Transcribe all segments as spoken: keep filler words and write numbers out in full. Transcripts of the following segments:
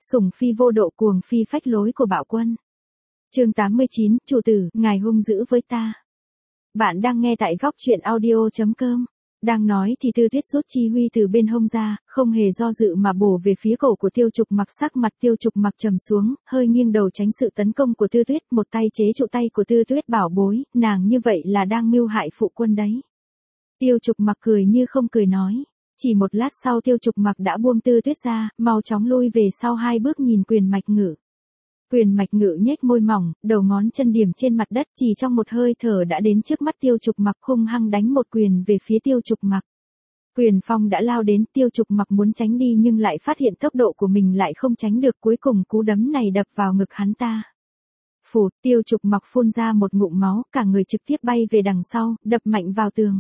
sủng phi vô độ cuồng phi phách lối của bạo quân. Chương tám mươi chín, chủ tử, ngài hung dữ với ta. Bạn đang nghe tại góc truyện audio chấm com. Đang nói thì Tư Tuyết rút chi huy từ bên hông ra, không hề do dự mà bổ về phía cổ của Tiêu Trục Mặc. Sắc mặt Tiêu Trục Mặc trầm xuống, hơi nghiêng đầu tránh sự tấn công của Tư Tuyết, một tay chế trụ tay của Tư Tuyết bảo bối, nàng như vậy là đang mưu hại phụ quân đấy. Tiêu Trục Mặc cười như không cười nói. Chỉ một lát sau Tiêu Trục Mặc đã buông Tư Tuyết ra, mau chóng lui về sau hai bước nhìn Quyền Mạch Ngự. Quyền Mạch Ngự nhếch môi mỏng, đầu ngón chân điểm trên mặt đất, chỉ trong một hơi thở đã đến trước mắt Tiêu Trục Mặc, hung hăng đánh một quyền về phía Tiêu Trục Mặc. Quyền phong đã lao đến, Tiêu Trục Mặc muốn tránh đi nhưng lại phát hiện tốc độ của mình lại không tránh được, cuối cùng cú đấm này đập vào ngực hắn ta. Phụt, Tiêu Trục Mặc phun ra một ngụm máu, cả người trực tiếp bay về đằng sau, đập mạnh vào tường.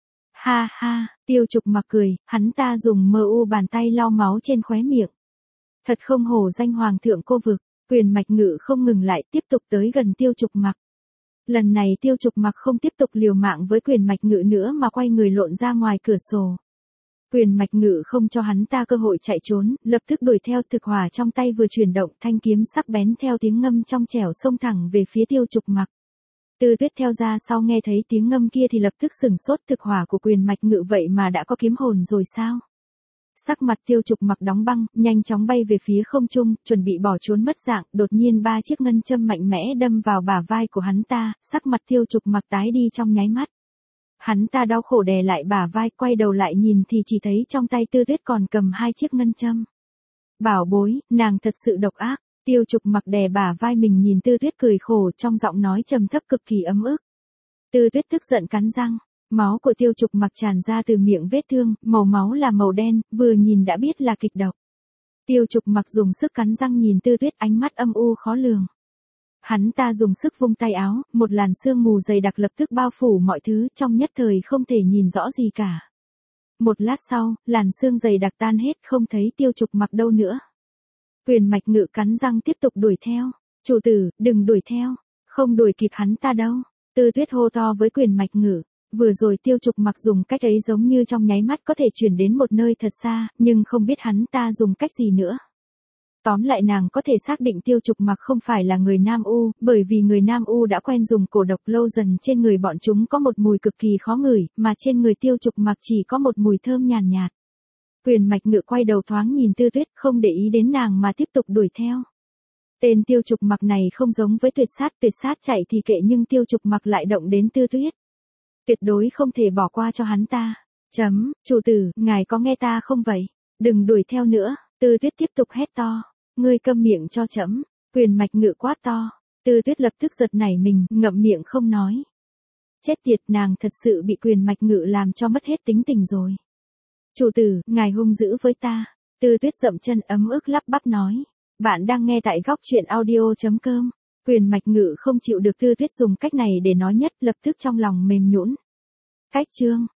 Ha ha, Tiêu Trục Mặc cười, hắn ta dùng mờ u bàn tay lau máu trên khóe miệng. Thật không hổ danh hoàng thượng cô vực. Quyền Mạch Ngự không ngừng lại, tiếp tục tới gần Tiêu Trục Mặc. Lần này Tiêu Trục Mặc không tiếp tục liều mạng với Quyền Mạch Ngự nữa mà quay người lộn ra ngoài cửa sổ. Quyền Mạch Ngự không cho hắn ta cơ hội chạy trốn, lập tức đuổi theo, thực hỏa trong tay vừa chuyển động, thanh kiếm sắc bén theo tiếng ngâm trong trẻo xông thẳng về phía Tiêu Trục Mặc. Tư Tuyết theo ra sau nghe thấy tiếng ngâm kia thì lập tức sửng sốt, thực hỏa của Quyền Mạch Ngự vậy mà đã có kiếm hồn rồi sao? Sắc mặt Tiêu Trục Mặc đóng băng, nhanh chóng bay về phía không trung, chuẩn bị bỏ trốn mất dạng, đột nhiên ba chiếc ngân châm mạnh mẽ đâm vào bả vai của hắn ta, sắc mặt Tiêu Trục Mặc tái đi trong nháy mắt. Hắn ta đau khổ đè lại bả vai, quay đầu lại nhìn thì chỉ thấy trong tay Tư Tuyết còn cầm hai chiếc ngân châm. Bảo bối, nàng thật sự độc ác. Tiêu Trục Mặc đè bả vai mình nhìn Tư Tuyết cười khổ, trong giọng nói trầm thấp cực kỳ ấm ức. Tư Tuyết tức giận cắn răng. Máu của Tiêu Trục Mặc tràn ra từ miệng vết thương, màu máu là màu đen, vừa nhìn đã biết là kịch độc. Tiêu Trục Mặc dùng sức cắn răng nhìn Tư Tuyết, ánh mắt âm u khó lường. Hắn ta dùng sức vung tay áo, một làn sương mù dày đặc lập tức bao phủ mọi thứ, trong nhất thời không thể nhìn rõ gì cả. Một lát sau, làn sương dày đặc tan hết, không thấy Tiêu Trục Mặc đâu nữa. Quyền Mạch Ngự cắn răng tiếp tục đuổi theo. Chủ tử, đừng đuổi theo, không đuổi kịp hắn ta đâu. Tư Tuyết hô to với Quyền Mạch Ngự. Vừa rồi Tiêu Trục Mặc dùng cách ấy giống như trong nháy mắt có thể chuyển đến một nơi thật xa, nhưng không biết hắn ta dùng cách gì nữa. Tóm lại nàng có thể xác định Tiêu Trục Mặc không phải là người Nam U, bởi vì người Nam U đã quen dùng cổ độc, lâu dần trên người bọn chúng có một mùi cực kỳ khó ngửi, mà trên người Tiêu Trục Mặc chỉ có một mùi thơm nhàn nhạt, nhạt. Quyền Mạch Ngự quay đầu thoáng nhìn Tư Tuyết, không để ý đến nàng mà tiếp tục đuổi theo. Tên Tiêu Trục Mặc này không giống với Tuyệt Sát, Tuyệt Sát chạy thì kệ nhưng Tiêu Trục Mặc lại động đến Tư Tuyết. Tuyệt đối không thể bỏ qua cho hắn ta. Chấm, chủ tử, ngài có nghe ta không vậy? Đừng đuổi theo nữa. Tư Tuyết tiếp tục hét to. Ngươi câm miệng cho chấm. Quyền Mạch Ngự quát to. Tư Tuyết lập tức giật nảy mình, ngậm miệng không nói. Chết tiệt, nàng thật sự bị Quyền Mạch Ngự làm cho mất hết tính tình rồi. Chủ tử, ngài hung dữ với ta. Tư Tuyết dậm chân ấm ức lắp bắp nói. Bạn đang nghe tại góc truyện audio chấm com. Quyền Mạch Ngự không chịu được Tư Tuyết dùng cách này để nói nhất, lập tức trong lòng mềm nhũn. Cách chương